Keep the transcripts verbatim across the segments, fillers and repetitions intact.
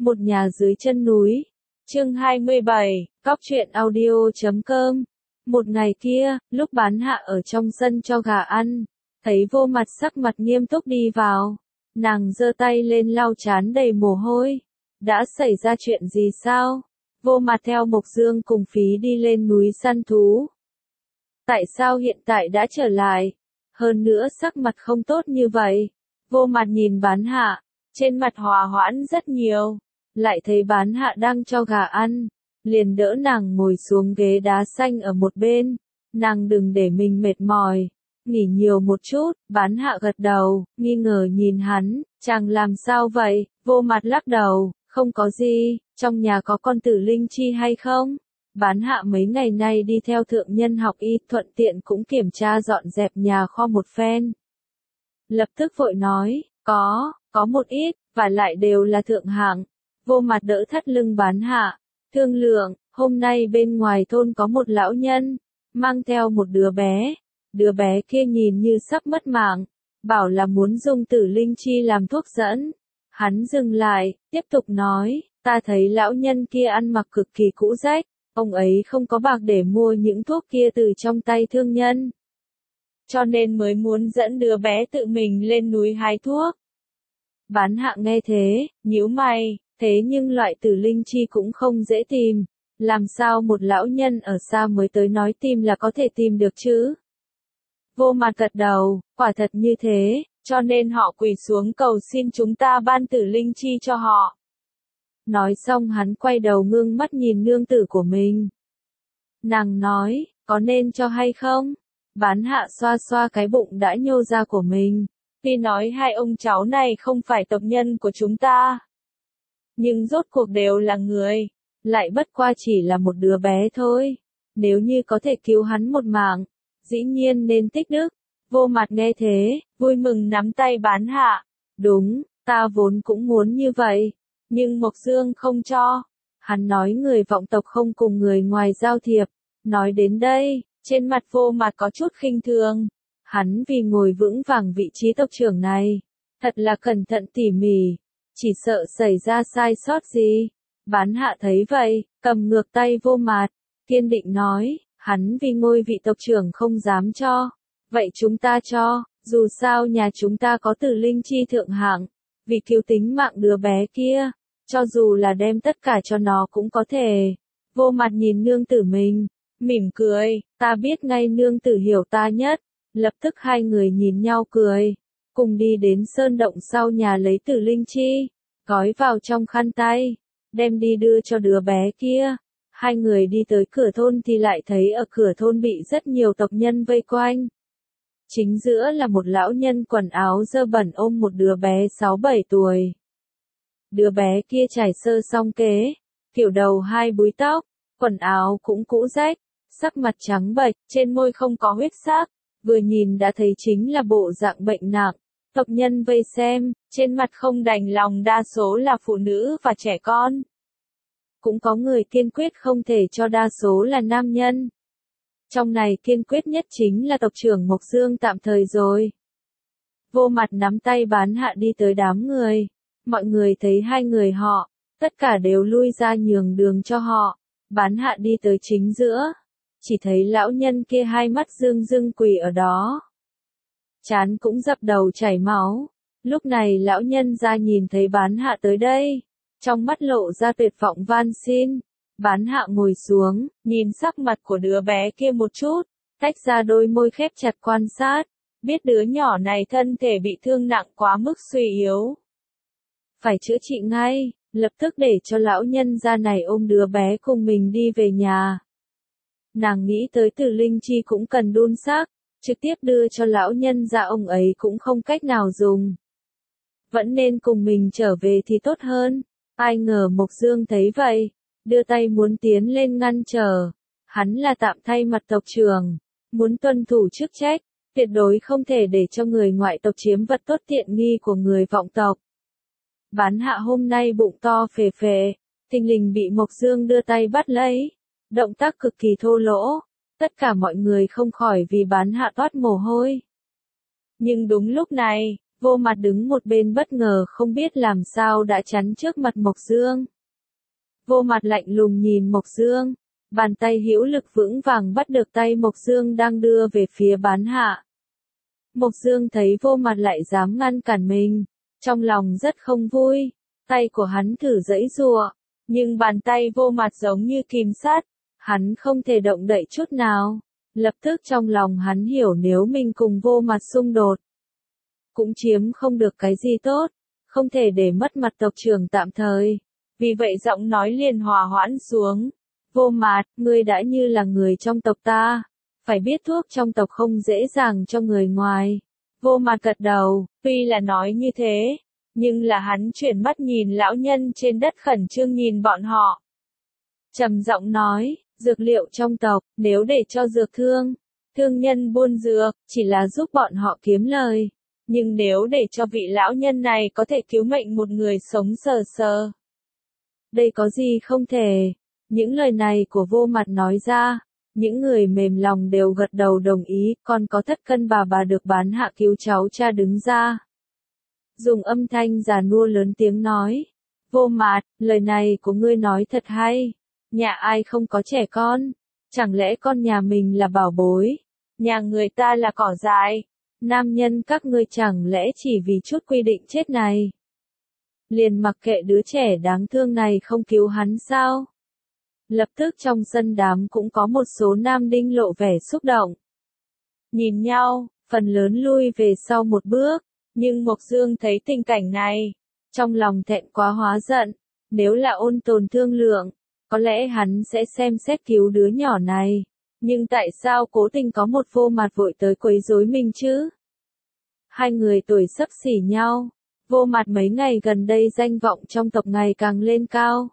Một nhà dưới chân núi. Chương hai mươi bảy, cóc truyện audio chấm com. Một ngày kia, lúc Bán Hạ ở trong sân cho gà ăn, thấy Vô Mặt sắc mặt nghiêm túc đi vào. Nàng giơ tay lên lau trán đầy mồ hôi. Đã xảy ra chuyện gì sao? Vô Mặt theo Mộc Dương cùng Phí đi lên núi săn thú. Tại sao hiện tại đã trở lại? Hơn nữa sắc mặt không tốt như vậy. Vô Mặt nhìn Bán Hạ, trên mặt hòa hoãn rất nhiều. Lại thấy Bán Hạ đang cho gà ăn, liền đỡ nàng ngồi xuống ghế đá xanh ở một bên. Nàng đừng để mình mệt mỏi, nghỉ nhiều một chút. Bán Hạ gật đầu, nghi ngờ nhìn hắn, chàng làm sao vậy? Vô Mặt lắc đầu, không có gì, trong nhà có con tử linh chi hay không? Bán Hạ mấy ngày nay đi theo thượng nhân học y, thuận tiện cũng kiểm tra dọn dẹp nhà kho một phen. Lập tức vội nói, có, có một ít, và lại đều là thượng hạng. Vô Mặt đỡ thắt lưng Bán Hạ, thương lượng, hôm nay bên ngoài thôn có một lão nhân, mang theo một đứa bé. Đứa bé kia nhìn như sắp mất mạng, bảo là muốn dùng tử linh chi làm thuốc dẫn. Hắn dừng lại, tiếp tục nói, ta thấy lão nhân kia ăn mặc cực kỳ cũ rách, ông ấy không có bạc để mua những thuốc kia từ trong tay thương nhân. Cho nên mới muốn dẫn đứa bé tự mình lên núi hái thuốc. Bán Hạ nghe thế, nhíu mày, thế nhưng loại tử linh chi cũng không dễ tìm, làm sao một lão nhân ở xa mới tới nói tìm là có thể tìm được chứ? Vô Mặt gật đầu, quả thật như thế, cho nên họ quỳ xuống cầu xin chúng ta ban tử linh chi cho họ. Nói xong hắn quay đầu ngưng mắt nhìn nương tử của mình. Nàng nói, có nên cho hay không? Bán Hạ xoa xoa cái bụng đã nhô ra của mình. Tuy nói hai ông cháu này không phải tộc nhân của chúng ta, nhưng rốt cuộc đều là người, lại bất qua chỉ là một đứa bé thôi. Nếu như có thể cứu hắn một mạng, dĩ nhiên nên tích đức. Vô Mặt nghe thế, vui mừng nắm tay Bán Hạ. Đúng, ta vốn cũng muốn như vậy, nhưng Mộc Dương không cho. Hắn nói người vọng tộc không cùng người ngoài giao thiệp. Nói đến đây, trên mặt Vô Mặt có chút khinh thường. Hắn vì ngồi vững vàng vị trí tộc trưởng này, thật là cẩn thận tỉ mỉ, chỉ sợ xảy ra sai sót gì. Bán Hạ thấy vậy, cầm ngược tay Vô Mặt, kiên định nói, hắn vì ngôi vị tộc trưởng không dám cho, vậy chúng ta cho, dù sao nhà chúng ta có tử linh chi thượng hạng, vì cứu tính mạng đứa bé kia, cho dù là đem tất cả cho nó cũng có thể. Vô Mặt nhìn nương tử mình, mỉm cười, ta biết ngay nương tử hiểu ta nhất. Lập tức hai người nhìn nhau cười, cùng đi đến sơn động sau nhà lấy tử linh chi, gói vào trong khăn tay, đem đi đưa cho đứa bé kia. Hai người đi tới cửa thôn thì lại thấy ở cửa thôn bị rất nhiều tộc nhân vây quanh. Chính giữa là một lão nhân quần áo dơ bẩn ôm một đứa bé sáu bảy tuổi. Đứa bé kia trải sơ song kế, kiểu đầu hai búi tóc, quần áo cũng cũ rách, sắc mặt trắng bệch, trên môi không có huyết sắc. Vừa nhìn đã thấy chính là bộ dạng bệnh nặng. Tộc nhân vây xem, trên mặt không đành lòng đa số là phụ nữ và trẻ con. Cũng có người kiên quyết không thể cho đa số là nam nhân. Trong này kiên quyết nhất chính là tộc trưởng Mộc Dương tạm thời rồi. Vô Mặt nắm tay Bán Hạ đi tới đám người. Mọi người thấy hai người họ, tất cả đều lui ra nhường đường cho họ. Bán Hạ đi tới chính giữa. Chỉ thấy lão nhân kia hai mắt rưng rưng quỳ ở đó. Trán cũng dập đầu chảy máu. Lúc này lão nhân ra nhìn thấy Bán Hạ tới đây. Trong mắt lộ ra tuyệt vọng van xin. Bán Hạ ngồi xuống, nhìn sắc mặt của đứa bé kia một chút. Tách ra đôi môi khép chặt quan sát. Biết đứa nhỏ này thân thể bị thương nặng quá mức suy yếu. Phải chữa trị ngay, lập tức để cho lão nhân ra này ôm đứa bé cùng mình đi về nhà. Nàng nghĩ tới tử linh chi cũng cần đun xác, trực tiếp đưa cho lão nhân ra ông ấy cũng không cách nào dùng. Vẫn nên cùng mình trở về thì tốt hơn. Ai ngờ Mộc Dương thấy vậy, đưa tay muốn tiến lên ngăn trở. Hắn là tạm thay mặt tộc trưởng, muốn tuân thủ chức trách, tuyệt đối không thể để cho người ngoại tộc chiếm vật tốt tiện nghi của người vọng tộc. Bán Hạ hôm nay bụng to phề phề, thình lình bị Mộc Dương đưa tay bắt lấy. Động tác cực kỳ thô lỗ, tất cả mọi người không khỏi vì Bán Hạ toát mồ hôi. Nhưng đúng lúc này, Vô Mặt đứng một bên bất ngờ không biết làm sao đã chắn trước mặt Mộc Dương. Vô Mặt lạnh lùng nhìn Mộc Dương, bàn tay hữu lực vững vàng bắt được tay Mộc Dương đang đưa về phía Bán Hạ. Mộc Dương thấy Vô Mặt lại dám ngăn cản mình, trong lòng rất không vui, tay của hắn thử giãy giụa, nhưng bàn tay Vô Mặt giống như kìm sắt, hắn không thể động đậy chút nào. Lập tức trong lòng hắn hiểu nếu mình cùng Vô Mặt xung đột, cũng chiếm không được cái gì tốt, không thể để mất mặt tộc trưởng tạm thời. Vì vậy giọng nói liền hòa hoãn xuống. Vô Mặt, ngươi đã như là người trong tộc ta, phải biết thuốc trong tộc không dễ dàng cho người ngoài. Vô Mặt gật đầu, tuy là nói như thế, nhưng là hắn chuyển mắt nhìn lão nhân trên đất khẩn trương nhìn bọn họ. Trầm giọng nói, dược liệu trong tộc, nếu để cho dược thương, thương nhân buôn dược, chỉ là giúp bọn họ kiếm lời. Nhưng nếu để cho vị lão nhân này có thể cứu mệnh một người sống sờ sờ, đây có gì không thể. Những lời này của Vô Mặt nói ra, những người mềm lòng đều gật đầu đồng ý, còn có Thất Cân bà bà được Bán Hạ cứu cháu cha đứng ra. Dùng âm thanh già nua lớn tiếng nói, Vô Mặt, lời này của ngươi nói thật hay, nhà ai không có trẻ con, chẳng lẽ con nhà mình là bảo bối, nhà người ta là cỏ dại, nam nhân các ngươi chẳng lẽ chỉ vì chút quy định chết này, liền mặc kệ đứa trẻ đáng thương này không cứu hắn sao? Lập tức trong sân đám cũng có một số nam đinh lộ vẻ xúc động. Nhìn nhau, phần lớn lui về sau một bước, nhưng Mộc Dương thấy tình cảnh này, trong lòng thẹn quá hóa giận, nếu là Ôn Tồn thương lượng, có lẽ hắn sẽ xem xét cứu đứa nhỏ này, nhưng tại sao cố tình có một Vô Mặt vội tới quấy rối mình chứ? Hai người tuổi xấp xỉ nhau, Vô Mặt mấy ngày gần đây danh vọng trong tộc ngày càng lên cao.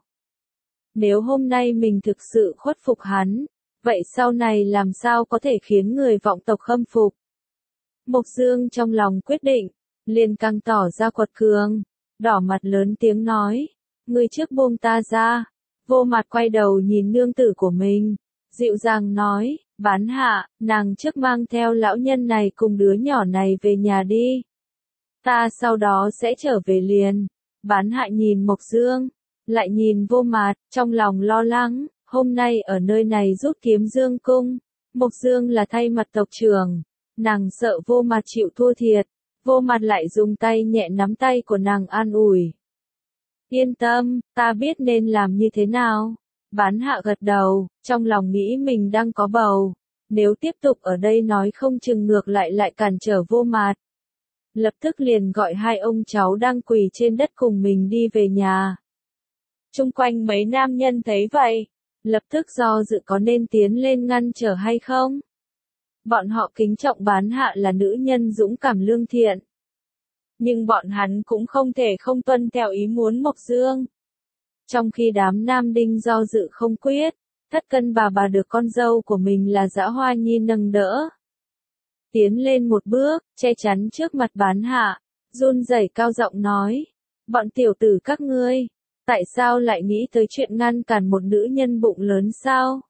Nếu hôm nay mình thực sự khuất phục hắn, vậy sau này làm sao có thể khiến người vọng tộc khâm phục? Mộc Dương trong lòng quyết định, liền càng tỏ ra quật cường, đỏ mặt lớn tiếng nói, ngươi trước buông ta ra. Vô Mặt quay đầu nhìn nương tử của mình, dịu dàng nói, Bán Hạ, nàng trước mang theo lão nhân này cùng đứa nhỏ này về nhà đi. Ta sau đó sẽ trở về liền. Bán Hạ nhìn Mộc Dương, lại nhìn Vô Mặt, trong lòng lo lắng, hôm nay ở nơi này giúp kiếm Dương cung. Mộc Dương là thay mặt tộc trưởng, nàng sợ Vô Mặt chịu thua thiệt. Vô Mặt lại dùng tay nhẹ nắm tay của nàng an ủi. Yên tâm, ta biết nên làm như thế nào. Bán Hạ gật đầu, trong lòng nghĩ mình đang có bầu. Nếu tiếp tục ở đây nói không chừng ngược lại lại cản trở Vô Mặt. Lập tức liền gọi hai ông cháu đang quỳ trên đất cùng mình đi về nhà. Chung quanh mấy nam nhân thấy vậy, lập tức do dự có nên tiến lên ngăn trở hay không. Bọn họ kính trọng Bán Hạ là nữ nhân dũng cảm lương thiện. Nhưng bọn hắn cũng không thể không tuân theo ý muốn Mộc Dương. Trong khi đám nam đinh do dự không quyết, Thất Cân bà bà được con dâu của mình là Dã Hoa Nhi nâng đỡ. Tiến lên một bước, che chắn trước mặt Bán Hạ, run rẩy cao giọng nói, bọn tiểu tử các ngươi, tại sao lại nghĩ tới chuyện ngăn cản một nữ nhân bụng lớn sao?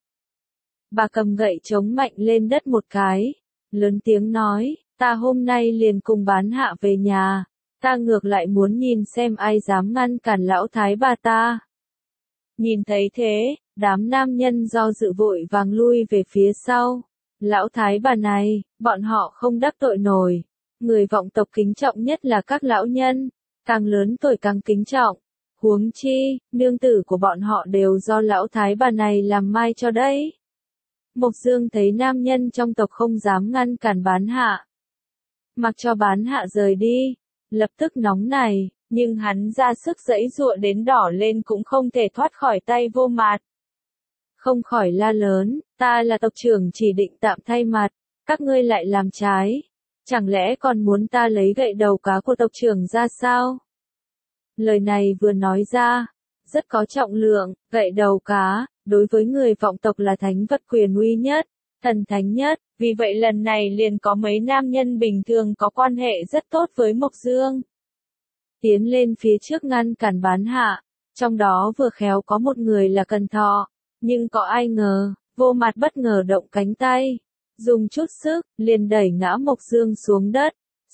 Bà cầm gậy chống mạnh lên đất một cái, lớn tiếng nói, ta hôm nay liền cùng Bán Hạ về nhà, ta ngược lại muốn nhìn xem ai dám ngăn cản lão thái bà ta. Nhìn thấy thế, đám nam nhân do dự vội vàng lui về phía sau. Lão thái bà này, bọn họ không đắc tội nổi. Người vọng tộc kính trọng nhất là các lão nhân, càng lớn tuổi càng kính trọng. Huống chi, nương tử của bọn họ đều do lão thái bà này làm mai cho đấy. Mộc Dương thấy nam nhân trong tộc không dám ngăn cản Bán Hạ, mặc cho Bán Hạ rời đi, lập tức nóng này, nhưng hắn ra sức giãy giụa đến đỏ lên cũng không thể thoát khỏi tay Vô Mặt. Không khỏi la lớn, ta là tộc trưởng chỉ định tạm thay mặt, các ngươi lại làm trái, chẳng lẽ còn muốn ta lấy gậy đầu cá của tộc trưởng ra sao? Lời này vừa nói ra, rất có trọng lượng, gậy đầu cá, đối với người vọng tộc là thánh vật quyền uy nhất, thần thánh nhất, vì vậy lần này liền có mấy nam nhân bình thường có quan hệ rất tốt với Mộc Dương. Tiến lên phía trước ngăn cản Bán Hạ, trong đó vừa khéo có một người là Cần Thọ, nhưng có ai ngờ, Vô Mặt bất ngờ động cánh tay, dùng chút sức, liền đẩy ngã Mộc Dương xuống đất,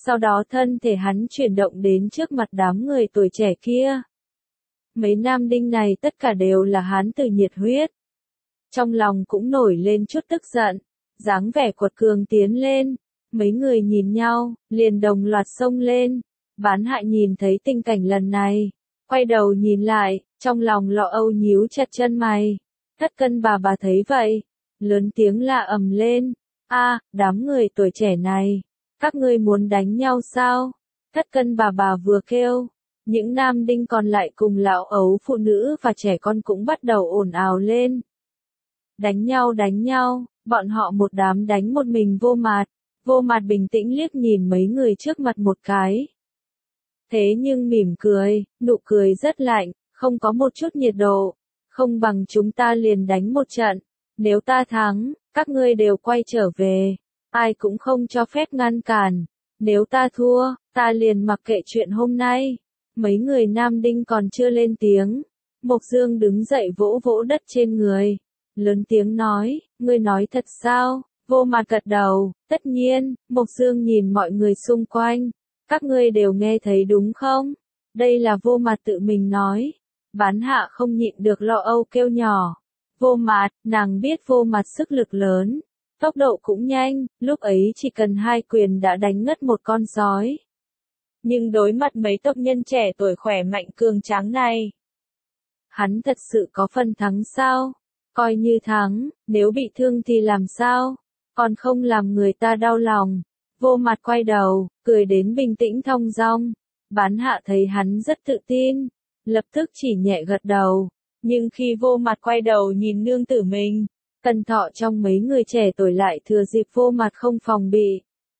Sau đó thân thể hắn chuyển động đến trước mặt đám người tuổi trẻ kia. Mấy nam đinh này tất cả đều là hán tử nhiệt huyết. Trong lòng cũng nổi lên chút tức giận, dáng vẻ quật cường tiến lên. Mấy người nhìn nhau, liền đồng loạt xông lên. Bán Hạ nhìn thấy tình cảnh lần này, quay đầu nhìn lại, trong lòng lo âu nhíu chặt chân mày. Thất Cân bà bà thấy vậy, lớn tiếng la ầm lên, a, đám người tuổi trẻ này, các ngươi muốn đánh nhau sao? Thất Cân bà bà vừa kêu, những nam đinh còn lại cùng lão ấu phụ nữ và trẻ con cũng bắt đầu ồn ào lên. Đánh nhau đánh nhau, bọn họ một đám đánh một mình Vô Mạt. Vô Mạt bình tĩnh liếc nhìn mấy người trước mặt một cái. Thế nhưng mỉm cười, nụ cười rất lạnh, không có một chút nhiệt độ. Không bằng chúng ta liền đánh một trận. Nếu ta thắng, các ngươi đều quay trở về. Ai cũng không cho phép ngăn cản. Nếu ta thua, ta liền mặc kệ chuyện hôm nay. Mấy người nam đinh còn chưa lên tiếng. Mộc Dương đứng dậy vỗ vỗ đất trên người. Lớn tiếng nói, ngươi nói thật sao? Vô Mạt gật đầu, tất nhiên. Mộc Dương nhìn mọi người xung quanh. Các ngươi đều nghe thấy đúng không? Đây là Vô Mạt tự mình nói. Bán Hạ không nhịn được lo âu kêu nhỏ. Vô Mạt, nàng biết Vô Mạt sức lực lớn, tốc độ cũng nhanh, lúc ấy chỉ cần hai quyền đã đánh ngất một con sói. Nhưng đối mặt mấy tộc nhân trẻ tuổi khỏe mạnh cường tráng này, hắn thật sự có phần thắng sao? Coi như thắng, nếu bị thương thì làm sao? Còn không làm người ta đau lòng. Vô Mạt quay đầu, cười đến bình tĩnh thong dong. Bán Hạ thấy hắn rất tự tin, lập tức chỉ nhẹ gật đầu. Nhưng khi Vô Mạt quay đầu nhìn nương tử mình, Tần Thọ trong mấy người trẻ tuổi lại thừa dịp Vô Mạt không phòng bị,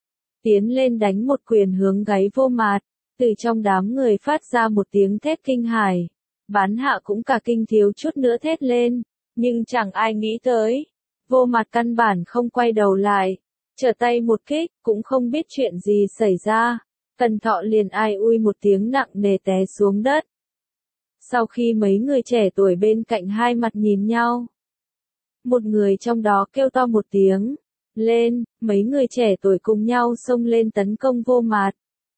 tiến lên đánh một quyền hướng gáy Vô Mạt. Từ trong đám người phát ra một tiếng thét kinh hãi. Bán Hạ cũng cả kinh thiếu chút nữa thét lên, nhưng chẳng ai nghĩ tới. Vô Mạt căn bản không quay đầu lại, trở tay một kích, cũng không biết chuyện gì xảy ra. Tần Thọ liền ai ui một tiếng nặng nề té xuống đất. Sau khi mấy người trẻ tuổi bên cạnh hai mặt nhìn nhau, một người trong đó kêu to một tiếng, lên, mấy người trẻ tuổi cùng nhau xông lên tấn công Vô Mạt.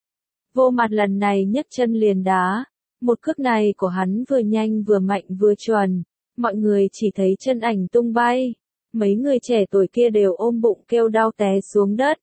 Vô Mạt lần này nhấc chân liền đá, một cước này của hắn vừa nhanh vừa mạnh vừa chuẩn, mọi người chỉ thấy chân ảnh tung bay, mấy người trẻ tuổi kia đều ôm bụng kêu đau té xuống đất.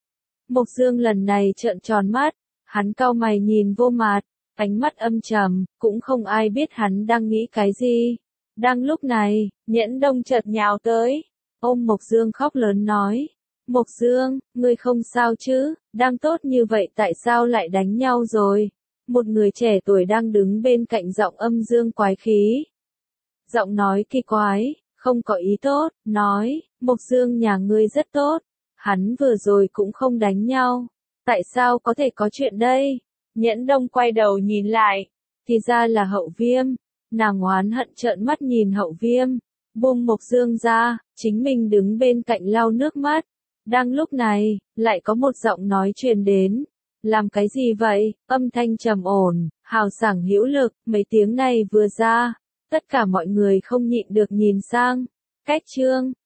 Mộc Dương lần này trợn tròn mắt, hắn cau mày nhìn Vô Mạt, ánh mắt âm trầm, cũng không ai biết hắn đang nghĩ cái gì. Đang lúc này, Nhẫn Đông chợt nhào tới, ôm Mộc Dương khóc lớn nói, Mộc Dương, ngươi không sao chứ, đang tốt như vậy tại sao lại đánh nhau rồi? Một người trẻ tuổi đang đứng bên cạnh giọng âm dương quái khí. Giọng nói kỳ quái, không có ý tốt, nói, Mộc Dương nhà ngươi rất tốt, hắn vừa rồi cũng không đánh nhau, tại sao có thể có chuyện đây? Nhẫn Đông quay đầu nhìn lại, thì ra là Hậu Viêm, nàng oán hận trợn mắt nhìn Hậu Viêm, buông Mộc Dương ra, chính mình đứng bên cạnh lau nước mắt. Đang lúc này, lại có một giọng nói truyền đến, làm cái gì vậy? Âm thanh trầm ổn, hào sảng hữu lực, mấy tiếng này vừa ra, tất cả mọi người không nhịn được nhìn sang. Cách chương